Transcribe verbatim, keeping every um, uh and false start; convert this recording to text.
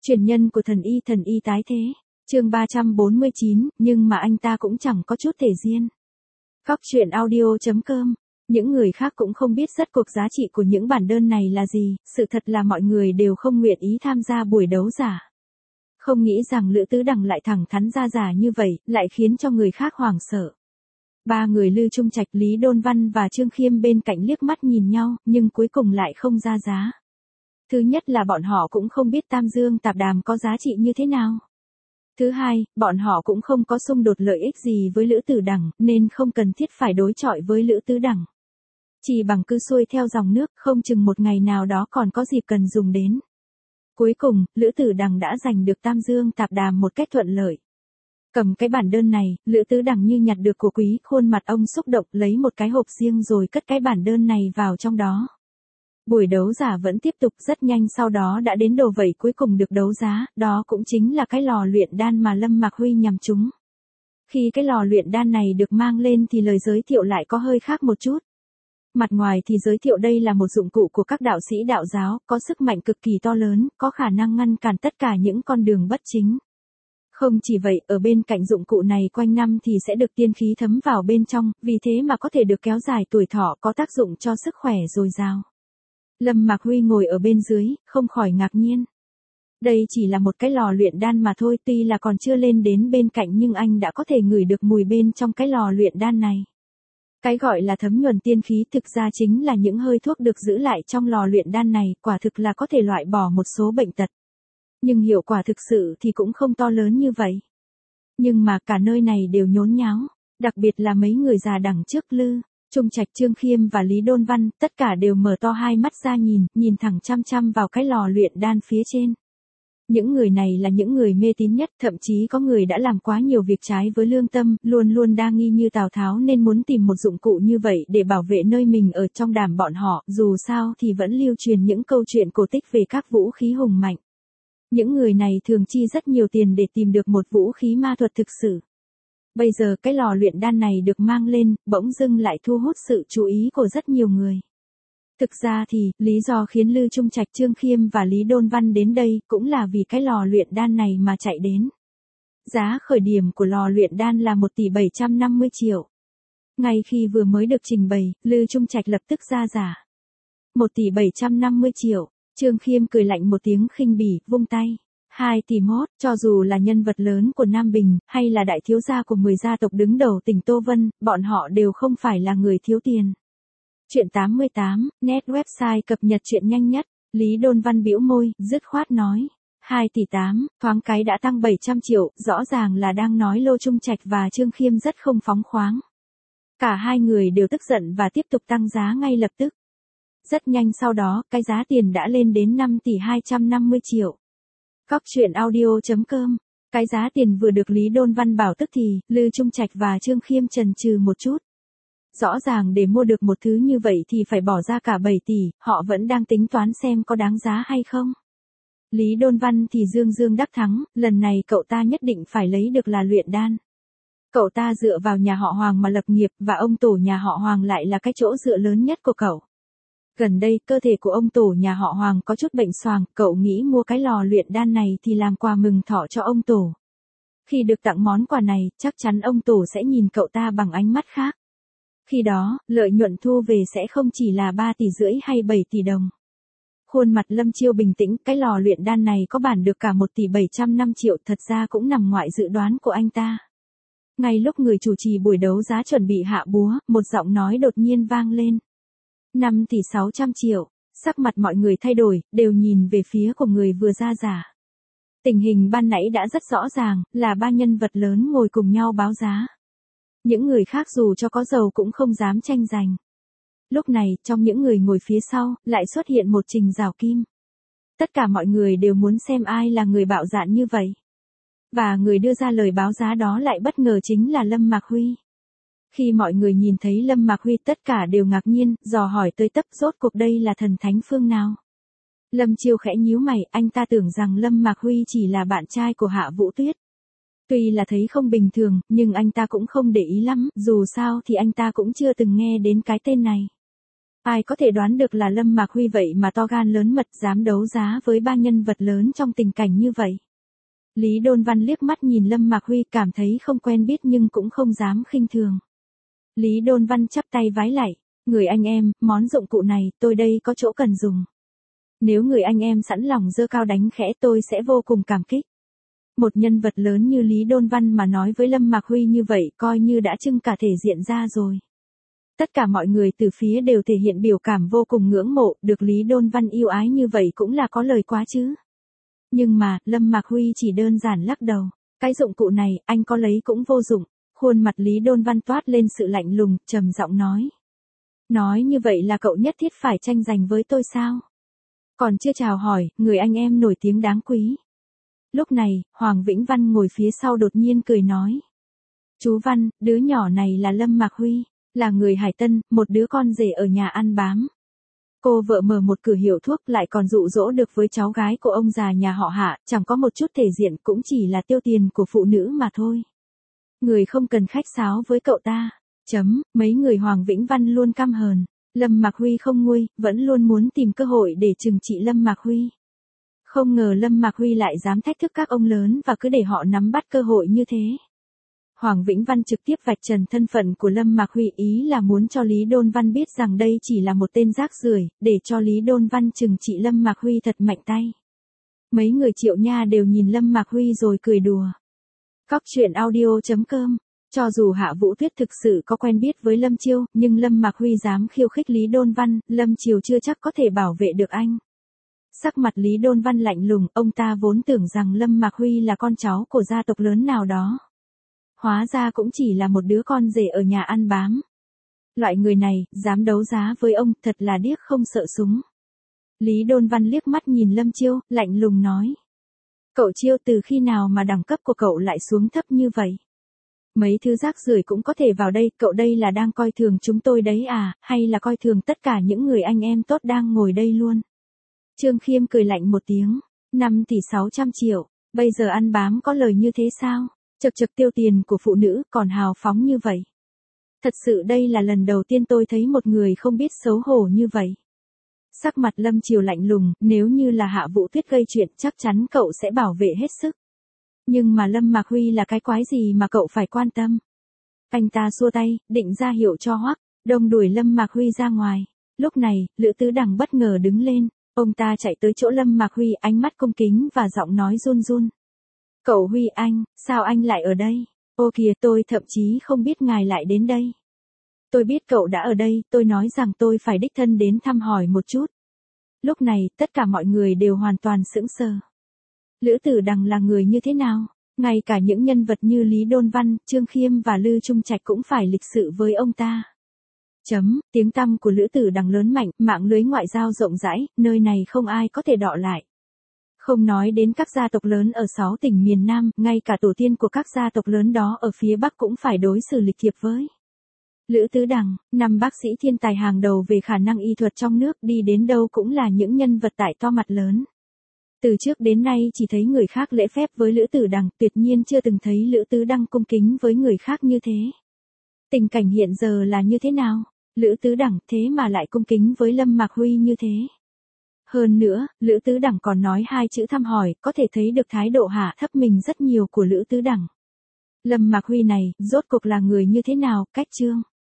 Truyền nhân của thần y thần y tái thế. Chương ba trăm bốn mươi chín, nhưng mà anh ta cũng chẳng có chút thể diện. Góc truyện audio chấm com. Những người khác cũng không biết rốt cuộc giá trị của những bản đơn này là gì, sự thật là mọi người đều không nguyện ý tham gia buổi đấu giả. Không nghĩ rằng Lữ Tứ Đằng lại thẳng thắn ra giả như vậy, lại khiến cho người khác hoảng sợ. Ba người Lư Trung Trạch, Lý Đôn Văn và Trương Khiêm bên cạnh liếc mắt nhìn nhau, nhưng cuối cùng lại không ra giá. Thứ nhất là bọn họ cũng không biết Tam Dương Tạp Đàm có giá trị như thế nào. Thứ hai, bọn họ cũng không có xung đột lợi ích gì với Lữ Tử Đằng, nên không cần thiết phải đối chọi với Lữ Tứ Đằng. Chỉ bằng cứ xuôi theo dòng nước, không chừng một ngày nào đó còn có dịp cần dùng đến. Cuối cùng, Lữ Tử Đằng đã giành được Tam Dương Tạp Đàm một cách thuận lợi. Cầm cái bản đơn này, Lữ Tứ Đằng như nhặt được của quý, khuôn mặt ông xúc động, lấy một cái hộp riêng rồi cất cái bản đơn này vào trong đó. Buổi đấu giả vẫn tiếp tục, rất nhanh sau đó đã đến đồ vẩy cuối cùng được đấu giá, đó cũng chính là cái lò luyện đan mà Lâm Mạc Huy nhằm trúng. Khi cái lò luyện đan này được mang lên thì lời giới thiệu lại có hơi khác một chút. Mặt ngoài thì giới thiệu đây là một dụng cụ của các đạo sĩ đạo giáo, có sức mạnh cực kỳ to lớn, có khả năng ngăn cản tất cả những con đường bất chính. Không chỉ vậy, ở bên cạnh dụng cụ này quanh năm thì sẽ được tiên khí thấm vào bên trong, vì thế mà có thể được kéo dài tuổi thọ, có tác dụng cho sức khỏe dồi dào. Lâm Mạc Huy ngồi ở bên dưới, không khỏi ngạc nhiên. Đây chỉ là một cái lò luyện đan mà thôi, tuy là còn chưa lên đến bên cạnh nhưng anh đã có thể ngửi được mùi bên trong cái lò luyện đan này. Cái gọi là thấm nhuần tiên khí thực ra chính là những hơi thuốc được giữ lại trong lò luyện đan này, quả thực là có thể loại bỏ một số bệnh tật. Nhưng hiệu quả thực sự thì cũng không to lớn như vậy. Nhưng mà cả nơi này đều nhốn nháo, đặc biệt là mấy người già đằng trước Lư Trung Trạch, Trương Khiêm và Lý Đôn Văn, tất cả đều mở to hai mắt ra nhìn, nhìn thẳng chăm chăm vào cái lò luyện đan phía trên. Những người này là những người mê tín nhất, thậm chí có người đã làm quá nhiều việc trái với lương tâm, luôn luôn đa nghi như Tào Tháo nên muốn tìm một dụng cụ như vậy để bảo vệ nơi mình ở trong đám bọn họ, dù sao thì vẫn lưu truyền những câu chuyện cổ tích về các vũ khí hùng mạnh. Những người này thường chi rất nhiều tiền để tìm được một vũ khí ma thuật thực sự. Bây giờ cái lò luyện đan này được mang lên, bỗng dưng lại thu hút sự chú ý của rất nhiều người. Thực ra thì, lý do khiến Lư Trung Trạch, Trương Khiêm và Lý Đôn Văn đến đây cũng là vì cái lò luyện đan này mà chạy đến. Giá khởi điểm của lò luyện đan là một tỷ bảy trăm năm mươi triệu. Ngay khi vừa mới được trình bày, Lư Trung Trạch lập tức ra giá. một tỷ bảy trăm năm mươi triệu, Trương Khiêm cười lạnh một tiếng khinh bỉ, vung tay. hai tỷ mốt, cho dù là nhân vật lớn của Nam Bình, hay là đại thiếu gia của mười gia tộc đứng đầu tỉnh Tô Vân, bọn họ đều không phải là người thiếu tiền. Chuyện tám mươi tám, net website cập nhật chuyện nhanh nhất, Lý Đôn Văn bĩu môi, dứt khoát nói. hai tỷ tám, thoáng cái đã tăng bảy trăm triệu, rõ ràng là đang nói Lô Trung Trạch và Trương Khiêm rất không phóng khoáng. Cả hai người đều tức giận và tiếp tục tăng giá ngay lập tức. Rất nhanh sau đó, cái giá tiền đã lên đến năm tỷ hai trăm năm mươi triệu. Góc truyện audio chấm com. Cái giá tiền vừa được Lý Đôn Văn bảo tức thì, Lư Trung Trạch và Trương Khiêm chần chừ một chút. Rõ ràng để mua được một thứ như vậy thì phải bỏ ra cả bảy tỷ, họ vẫn đang tính toán xem có đáng giá hay không. Lý Đôn Văn thì dương dương đắc thắng, lần này cậu ta nhất định phải lấy được là luyện đan. Cậu ta dựa vào nhà họ Hoàng mà lập nghiệp, và ông tổ nhà họ Hoàng lại là cái chỗ dựa lớn nhất của cậu. Gần đây, cơ thể của ông tổ nhà họ Hoàng có chút bệnh xoàng, cậu nghĩ mua cái lò luyện đan này thì làm quà mừng thọ cho ông tổ. Khi được tặng món quà này, chắc chắn ông tổ sẽ nhìn cậu ta bằng ánh mắt khác. Khi đó, lợi nhuận thu về sẽ không chỉ là ba tỷ rưỡi hay bảy tỷ đồng. Khuôn mặt Lâm Chiêu bình tĩnh, cái lò luyện đan này có bản được cả một tỷ bảy trăm năm triệu, thật ra cũng nằm ngoài dự đoán của anh ta. Ngay lúc người chủ trì buổi đấu giá chuẩn bị hạ búa, một giọng nói đột nhiên vang lên. năm tỷ sáu trăm triệu, sắc mặt mọi người thay đổi, đều nhìn về phía của người vừa ra giá. Tình hình ban nãy đã rất rõ ràng, là ba nhân vật lớn ngồi cùng nhau báo giá. Những người khác dù cho có giàu cũng không dám tranh giành. Lúc này, trong những người ngồi phía sau, lại xuất hiện một Trình Giảo Kim. Tất cả mọi người đều muốn xem ai là người bạo dạn như vậy. Và người đưa ra lời báo giá đó lại bất ngờ chính là Lâm Mạc Huy. Khi mọi người nhìn thấy Lâm Mạc Huy tất cả đều ngạc nhiên, dò hỏi tới tấp rốt cuộc đây là thần thánh phương nào. Lâm Chiêu khẽ nhíu mày, anh ta tưởng rằng Lâm Mạc Huy chỉ là bạn trai của Hạ Vũ Tuyết. Tuy là thấy không bình thường, nhưng anh ta cũng không để ý lắm, dù sao thì anh ta cũng chưa từng nghe đến cái tên này. Ai có thể đoán được là Lâm Mạc Huy vậy mà to gan lớn mật dám đấu giá với ba nhân vật lớn trong tình cảnh như vậy. Lý Đôn Văn liếc mắt nhìn Lâm Mạc Huy cảm thấy không quen biết nhưng cũng không dám khinh thường. Lý Đôn Văn chắp tay vái lạy, người anh em, món dụng cụ này tôi đây có chỗ cần dùng. Nếu người anh em sẵn lòng giơ cao đánh khẽ tôi sẽ vô cùng cảm kích. Một nhân vật lớn như Lý Đôn Văn mà nói với Lâm Mạc Huy như vậy coi như đã trưng cả thể diện ra rồi. Tất cả mọi người từ phía đều thể hiện biểu cảm vô cùng ngưỡng mộ, được Lý Đôn Văn yêu ái như vậy cũng là có lời quá chứ. Nhưng mà, Lâm Mạc Huy chỉ đơn giản lắc đầu, cái dụng cụ này, anh có lấy cũng vô dụng. Khuôn mặt Lý Đôn Văn toát lên sự lạnh lùng, trầm giọng nói. Nói như vậy là cậu nhất thiết phải tranh giành với tôi sao? Còn chưa chào hỏi, người anh em nổi tiếng đáng quý. Lúc này, Hoàng Vĩnh Văn ngồi phía sau đột nhiên cười nói. Chú Văn, đứa nhỏ này là Lâm Mạc Huy, là người Hải Tân, một đứa con rể ở nhà ăn bám. Cô vợ mở một cửa hiệu thuốc lại còn dụ dỗ được với cháu gái của ông già nhà họ Hạ, chẳng có một chút thể diện cũng chỉ là tiêu tiền của phụ nữ mà thôi. Người không cần khách sáo với cậu ta. Chấm, mấy người Hoàng Vĩnh Văn luôn căm hờn. Lâm Mạc Huy không nguôi, vẫn luôn muốn tìm cơ hội để trừng trị Lâm Mạc Huy. Không ngờ Lâm Mạc Huy lại dám thách thức các ông lớn và cứ để họ nắm bắt cơ hội như thế. Hoàng Vĩnh Văn trực tiếp vạch trần thân phận của Lâm Mạc Huy, ý là muốn cho Lý Đôn Văn biết rằng đây chỉ là một tên rác rưởi, để cho Lý Đôn Văn trừng trị Lâm Mạc Huy thật mạnh tay. Mấy người Triệu Nha đều nhìn Lâm Mạc Huy rồi cười đùa. Cóc truyện audio chấm com. Cho dù Hạ Vũ Tuyết thực sự có quen biết với Lâm Chiêu, nhưng Lâm Mạc Huy dám khiêu khích Lý Đôn Văn, Lâm Chiêu chưa chắc có thể bảo vệ được anh. Sắc mặt Lý Đôn Văn lạnh lùng, ông ta vốn tưởng rằng Lâm Mạc Huy là con cháu của gia tộc lớn nào đó. Hóa ra cũng chỉ là một đứa con rể ở nhà ăn bám. Loại người này, dám đấu giá với ông, thật là điếc không sợ súng. Lý Đôn Văn liếc mắt nhìn Lâm Chiêu, lạnh lùng nói. Cậu Chiêu, từ khi nào mà đẳng cấp của cậu lại xuống thấp như vậy? Mấy thứ rác rưởi cũng có thể vào đây, cậu đây là đang coi thường chúng tôi đấy à, hay là coi thường tất cả những người anh em tốt đang ngồi đây luôn? Trương Khiêm cười lạnh một tiếng, năm tỷ sáu trăm triệu, bây giờ ăn bám có lời như thế sao? Chật chật tiêu tiền của phụ nữ còn hào phóng như vậy. Thật sự đây là lần đầu tiên tôi thấy một người không biết xấu hổ như vậy. Sắc mặt Lâm Chiêu lạnh lùng, nếu như là Hạ Vũ Tuyết gây chuyện chắc chắn cậu sẽ bảo vệ hết sức. Nhưng mà Lâm Mạc Huy là cái quái gì mà cậu phải quan tâm? Anh ta xua tay, định ra hiệu cho Hoắc Đông đuổi Lâm Mạc Huy ra ngoài. Lúc này, Lữ Tứ Đằng bất ngờ đứng lên, ông ta chạy tới chỗ Lâm Mạc Huy, ánh mắt cung kính và giọng nói run run. Cậu Huy anh, sao anh lại ở đây? Ô kìa, tôi thậm chí không biết ngài lại đến đây. Tôi biết cậu đã ở đây, tôi nói rằng tôi phải đích thân đến thăm hỏi một chút. Lúc này, tất cả mọi người đều hoàn toàn sững sờ. Lữ Tử Đằng là người như thế nào? Ngay cả những nhân vật như Lý Đôn Văn, Trương Khiêm và Lư Trung Trạch cũng phải lịch sự với ông ta. Chấm, tiếng tăm của Lữ Tử Đằng lớn mạnh, mạng lưới ngoại giao rộng rãi, nơi này không ai có thể đọ lại. Không nói đến các gia tộc lớn ở sáu tỉnh miền Nam, ngay cả tổ tiên của các gia tộc lớn đó ở phía Bắc cũng phải đối xử lịch thiệp với. Lữ Tứ Đằng, năm bác sĩ thiên tài hàng đầu về khả năng y thuật trong nước, đi đến đâu cũng là những nhân vật tại to mặt lớn. Từ trước đến nay chỉ thấy người khác lễ phép với Lữ Tử Đằng, tuyệt nhiên chưa từng thấy Lữ Tứ Đằng cung kính với người khác như thế. Tình cảnh hiện giờ là như thế nào? Lữ Tứ Đằng thế mà lại cung kính với Lâm Mạc Huy như thế. Hơn nữa, Lữ Tứ Đằng còn nói hai chữ thăm hỏi, có thể thấy được thái độ hạ thấp mình rất nhiều của Lữ Tứ Đằng. Lâm Mạc Huy này, rốt cuộc là người như thế nào, cách chương?